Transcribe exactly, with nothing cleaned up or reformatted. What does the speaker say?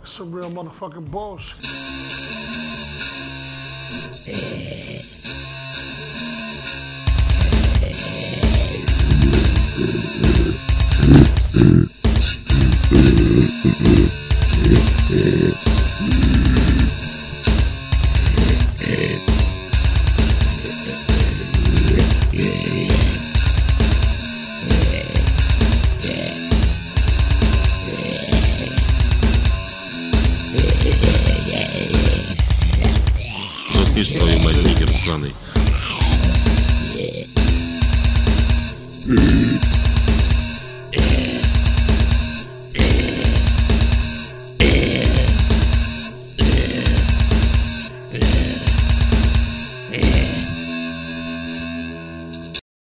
Some real motherfucking bullshit. Слышь, твою мать, нигер сраный.